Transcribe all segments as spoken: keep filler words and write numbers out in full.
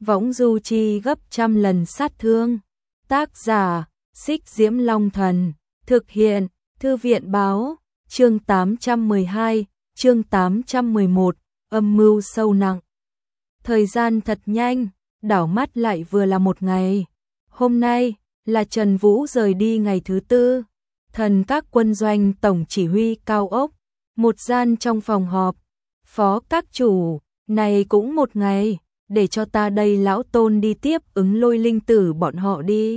võng du chi gấp trăm lần sát thương. Tác giả, Xích Diễm Long Thần, thực hiện, Thư viện báo, chương tám trăm mười hai, chương tám trăm mười một, âm mưu sâu nặng. Thời gian thật nhanh, đảo mắt lại vừa là một ngày. Hôm nay là Trần Vũ rời đi ngày thứ tư. Thần các quân doanh tổng chỉ huy cao ốc, một gian trong phòng họp. Phó các chủ, này cũng một ngày, để cho ta đây lão Tôn đi tiếp ứng Lôi Linh Tử bọn họ đi.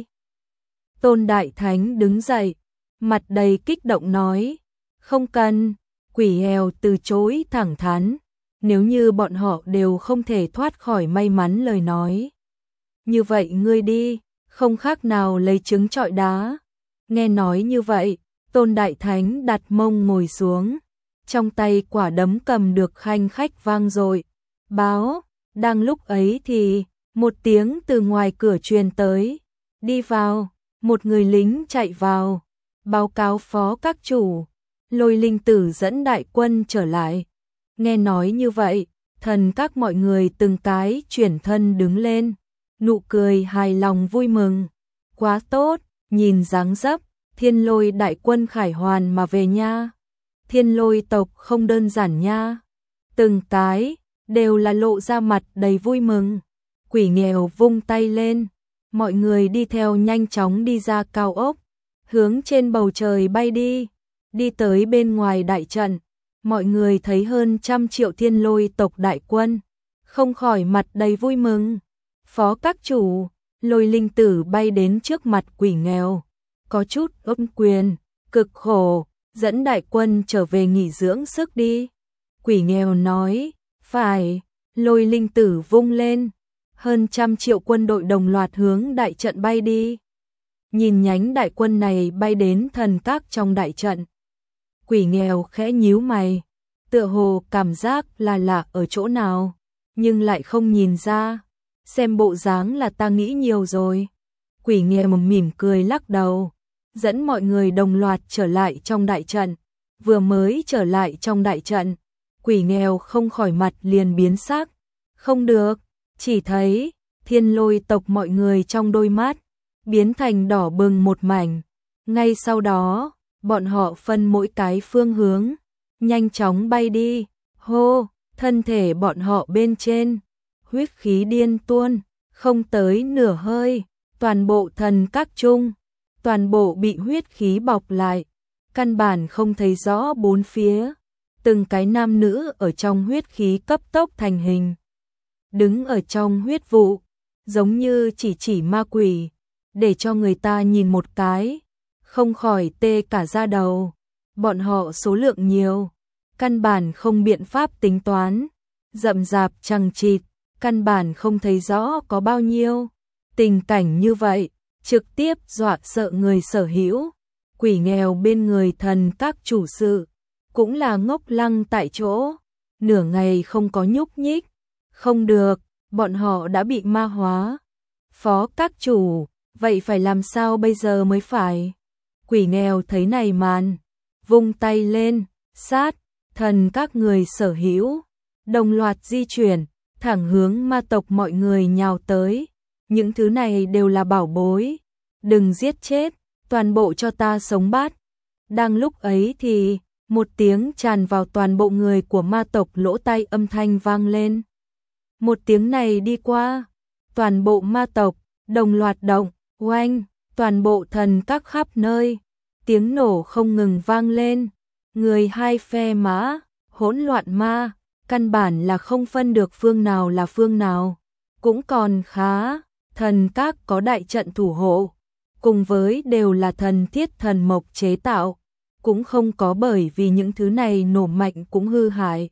Tôn Đại Thánh đứng dậy, mặt đầy kích động nói, không cần. Quỷ Hèo từ chối thẳng thắn, nếu như bọn họ đều không thể thoát khỏi may mắn lời nói. Như vậy ngươi đi, không khác nào lấy trứng trọi đá. Nghe nói như vậy, Tôn Đại Thánh đặt mông ngồi xuống, trong tay quả đấm cầm được khanh khách vang dội. Báo, đang lúc ấy thì, một tiếng từ ngoài cửa truyền tới, đi vào, một người lính chạy vào, báo cáo phó các chủ, Lôi Linh Tử dẫn đại quân trở lại. Nghe nói như vậy, thần các mọi người từng cái chuyển thân đứng lên, nụ cười hài lòng vui mừng. Quá tốt, nhìn dáng dấp, Thiên Lôi đại quân khải hoàn mà về nha. Thiên Lôi tộc không đơn giản nha. Từng cái đều là lộ ra mặt đầy vui mừng. Quỷ Nghèo vung tay lên, mọi người đi theo nhanh chóng đi ra cao ốc, hướng trên bầu trời bay đi. Đi tới bên ngoài đại trận, mọi người thấy hơn trăm triệu Thiên Lôi tộc đại quân, không khỏi mặt đầy vui mừng. Phó các chủ, Lôi Linh Tử bay đến trước mặt Quỷ Nghèo, có chút ôm quyền, cực khổ, dẫn đại quân trở về nghỉ dưỡng sức đi. Quỷ Nghèo nói, phải. Lôi Linh Tử vung lên, hơn trăm triệu quân đội đồng loạt hướng đại trận bay đi. Nhìn nhánh đại quân này bay đến thần các trong đại trận, Quỷ Nghèo khẽ nhíu mày, tựa hồ cảm giác là lạ ở chỗ nào, nhưng lại không nhìn ra, xem bộ dáng là ta nghĩ nhiều rồi. Quỷ Nghèo mỉm cười lắc đầu, dẫn mọi người đồng loạt trở lại trong đại trận. Vừa mới trở lại trong đại trận, Quỷ Nghèo không khỏi mặt liền biến sắc. Không được, chỉ thấy Thiên Lôi tộc mọi người trong đôi mắt biến thành đỏ bừng một mảnh. Ngay sau đó, bọn họ phân mỗi cái phương hướng, nhanh chóng bay đi. Hô, thân thể bọn họ bên trên, huyết khí điên tuôn, không tới nửa hơi, toàn bộ thần các trung, toàn bộ bị huyết khí bọc lại, căn bản không thấy rõ bốn phía. Từng cái nam nữ ở trong huyết khí cấp tốc thành hình, đứng ở trong huyết vụ, giống như chỉ chỉ ma quỷ, để cho người ta nhìn một cái, không khỏi tê cả da đầu. Bọn họ số lượng nhiều, căn bản không biện pháp tính toán, rậm rạp chằng chịt, căn bản không thấy rõ có bao nhiêu. Tình cảnh như vậy, trực tiếp dọa sợ người sở hữu. Quỷ Nghèo bên người thần các chủ sự, cũng là ngốc lăng tại chỗ, nửa ngày không có nhúc nhích. Không được, bọn họ đã bị ma hóa. Phó các chủ, vậy phải làm sao bây giờ mới phải? Quỷ Nghèo thấy này màn, vung tay lên, sát, thần các người sở hữu, đồng loạt di chuyển, thẳng hướng ma tộc mọi người nhào tới. Những thứ này đều là bảo bối, đừng giết chết, toàn bộ cho ta sống bát. Đang lúc ấy thì, một tiếng tràn vào toàn bộ người của ma tộc lỗ tai âm thanh vang lên. Một tiếng này đi qua, toàn bộ ma tộc đồng loạt động, oanh, toàn bộ thần các khắp nơi, tiếng nổ không ngừng vang lên. Người hai phe mã, hỗn loạn ma, căn bản là không phân được phương nào là phương nào. Cũng còn khá, thần các có đại trận thủ hộ, cùng với đều là thần thiết thần mộc chế tạo, cũng không có bởi vì những thứ này nổ mạnh cũng hư hại.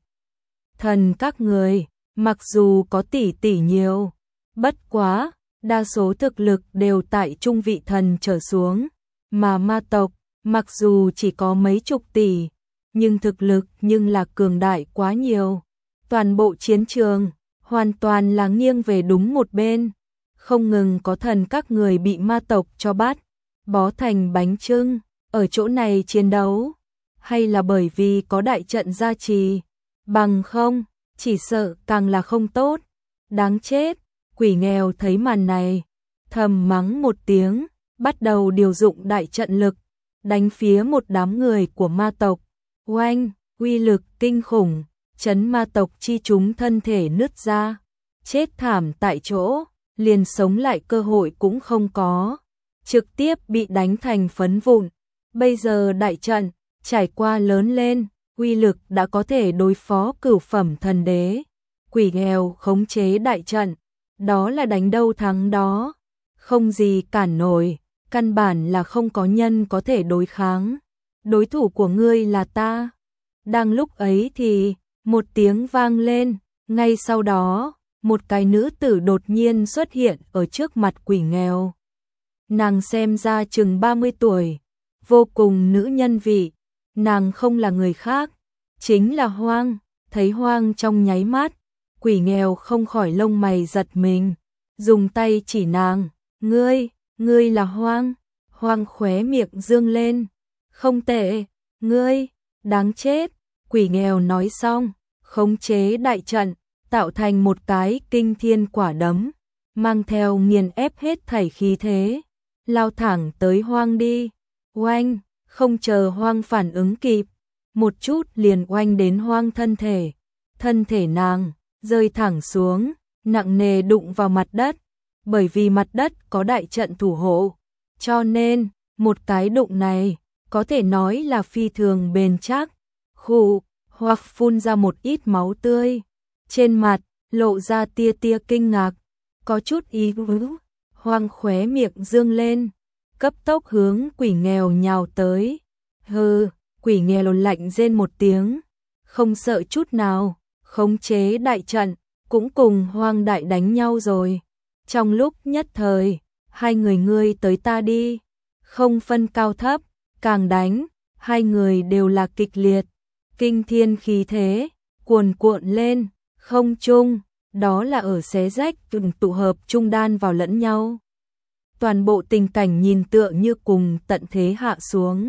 Thần các người, mặc dù có tỷ tỷ nhiều, bất quá, đa số thực lực đều tại trung vị thần trở xuống, mà ma tộc, mặc dù chỉ có mấy chục tỷ, nhưng thực lực nhưng là cường đại quá nhiều. Toàn bộ chiến trường, hoàn toàn là nghiêng về đúng một bên, không ngừng có thần các người bị ma tộc cho bắt, bó thành bánh chưng. Ở chỗ này chiến đấu, hay là bởi vì có đại trận gia trì, bằng không, chỉ sợ càng là không tốt. Đáng chết, Quỷ nghèo thấy màn này, thầm mắng một tiếng, bắt đầu điều dụng đại trận lực, đánh phía một đám người của ma tộc. Oanh, uy lực kinh khủng, chấn ma tộc chi chúng thân thể nứt ra, chết thảm tại chỗ, liền sống lại cơ hội cũng không có, trực tiếp bị đánh thành phấn vụn. Bây giờ đại trận trải qua lớn lên, uy lực đã có thể đối phó cửu phẩm thần đế. Quỷ nghèo khống chế đại trận, đó là đánh đâu thắng đó, không gì cản nổi, căn bản là không có nhân có thể đối kháng. Đối thủ của ngươi là ta. Đang lúc ấy thì, một tiếng vang lên, ngay sau đó, một cái nữ tử đột nhiên xuất hiện ở trước mặt quỷ nghèo. Nàng xem ra chừng ba mươi tuổi, vô cùng nữ nhân vị, nàng không là người khác, chính là Hoang. Thấy Hoang trong nháy mắt, quỷ nghèo không khỏi lông mày giật mình, dùng tay chỉ nàng, ngươi, ngươi là Hoang. Hoang khóe miệng dương lên, không tệ, ngươi, đáng chết. Quỷ nghèo nói xong, khống chế đại trận, tạo thành một cái kinh thiên quả đấm, mang theo nghiền ép hết thảy khí thế, lao thẳng tới Hoang đi. Oanh, không chờ Hoang phản ứng kịp, một chút liền oanh đến Hoang thân thể. Thân thể nàng rơi thẳng xuống, nặng nề đụng vào mặt đất, bởi vì mặt đất có đại trận thủ hộ, cho nên một cái đụng này có thể nói là phi thường bền chắc. Khụ, hoặc phun ra một ít máu tươi, trên mặt lộ ra tia tia kinh ngạc, có chút ý vứ. Hoang khóe miệng dương lên, cấp tốc hướng quỷ nghèo nhào tới. Hừ, quỷ nghèo lạnh rên một tiếng, không sợ chút nào, khống chế đại trận, cũng cùng Hoang đại đánh nhau rồi. Trong lúc nhất thời, hai người ngươi tới ta đi, không phân cao thấp, càng đánh, hai người đều là kịch liệt, kinh thiên khí thế, cuồn cuộn lên, không trung, đó là ở xé rách từng tụ hợp trung đan vào lẫn nhau. Toàn bộ tình cảnh nhìn tựa như cùng tận thế hạ xuống.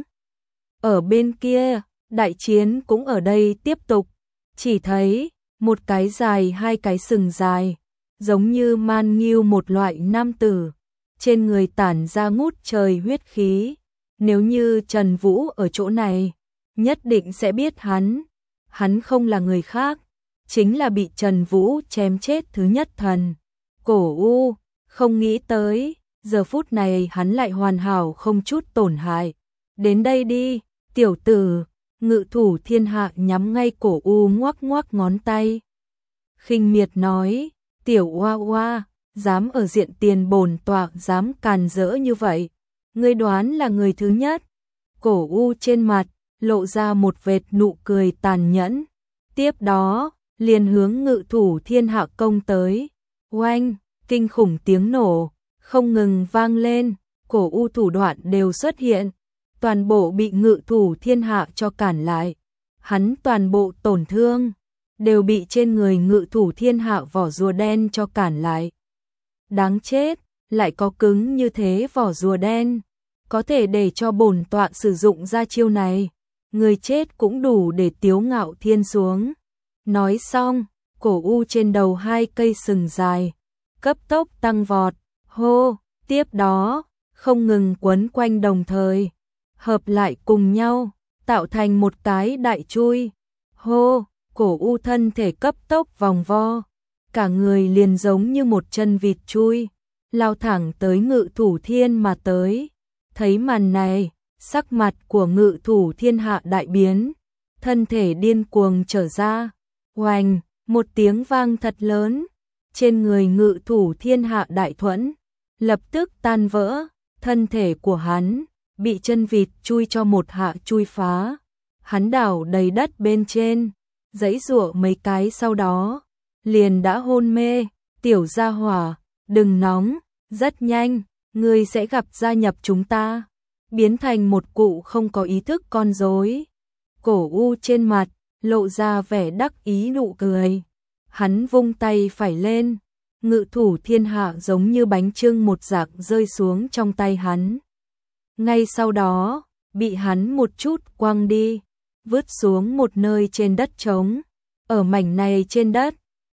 Ở bên kia, đại chiến cũng ở đây tiếp tục, chỉ thấy một cái dài hai cái sừng dài, giống như man nghiêu một loại nam tử, trên người tản ra ngút trời huyết khí. Nếu như Trần Vũ ở chỗ này, nhất định sẽ biết hắn. Hắn không là người khác, chính là bị Trần Vũ chém chết thứ nhất thần. Cổ U, không nghĩ tới, giờ phút này hắn lại hoàn hảo không chút tổn hại. Đến đây đi, tiểu tử. Ngự thủ thiên hạ nhắm ngay Cổ U ngoắc ngoắc ngón tay. Khinh miệt nói, tiểu oa oa, dám ở diện tiền bổn tọa dám càn rỡ như vậy. Ngươi đoán là người thứ nhất. Cổ U trên mặt lộ ra một vệt nụ cười tàn nhẫn. Tiếp đó, liền hướng ngự thủ thiên hạ công tới. Oanh, kinh khủng tiếng nổ, không ngừng vang lên, Cổ U thủ đoạn đều xuất hiện. Toàn bộ bị ngự thủ thiên hạ cho cản lại. Hắn toàn bộ tổn thương, đều bị trên người ngự thủ thiên hạ vỏ rùa đen cho cản lại. Đáng chết, lại có cứng như thế vỏ rùa đen, có thể để cho bổn tọa sử dụng ra chiêu này, người chết cũng đủ để tiếu ngạo thiên xuống. Nói xong, Cổ U trên đầu hai cây sừng dài, cấp tốc tăng vọt, hô, tiếp đó, không ngừng quấn quanh đồng thời, hợp lại cùng nhau, tạo thành một cái đại chui. Hô, Cổ U thân thể cấp tốc vòng vo, cả người liền giống như một chân vịt chui, lao thẳng tới ngự thủ thiên mà tới. Thấy màn này, sắc mặt của ngự thủ thiên hạ đại biến, thân thể điên cuồng trở ra. Oanh, một tiếng vang thật lớn, trên người ngự thủ thiên hạ đại thuẫn, lập tức tan vỡ, thân thể của hắn bị chân vịt chui cho một hạ chui phá. Hắn đảo đầy đất bên trên, giãy giụa mấy cái sau đó, liền đã hôn mê. Tiểu gia hỏa, đừng nóng, rất nhanh, ngươi sẽ gặp gia nhập chúng ta, biến thành một cụ không có ý thức con rối. Cổ U trên mặt lộ ra vẻ đắc ý nụ cười. Hắn vung tay phải lên, ngự thủ thiên hạ giống như bánh chưng một dạng rơi xuống trong tay hắn. Ngay sau đó, bị hắn một chút quăng đi, vứt xuống một nơi trên đất trống. Ở mảnh này trên đất,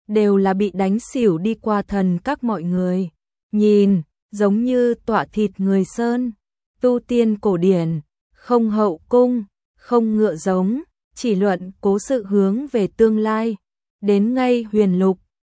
đều là bị đánh xỉu đi qua thần các mọi người. Nhìn, giống như tọa thịt người Sơn, tu tiên cổ điển, không hậu cung, không ngựa giống, chỉ luận cố sự hướng về tương lai. Đến ngay huyền lục,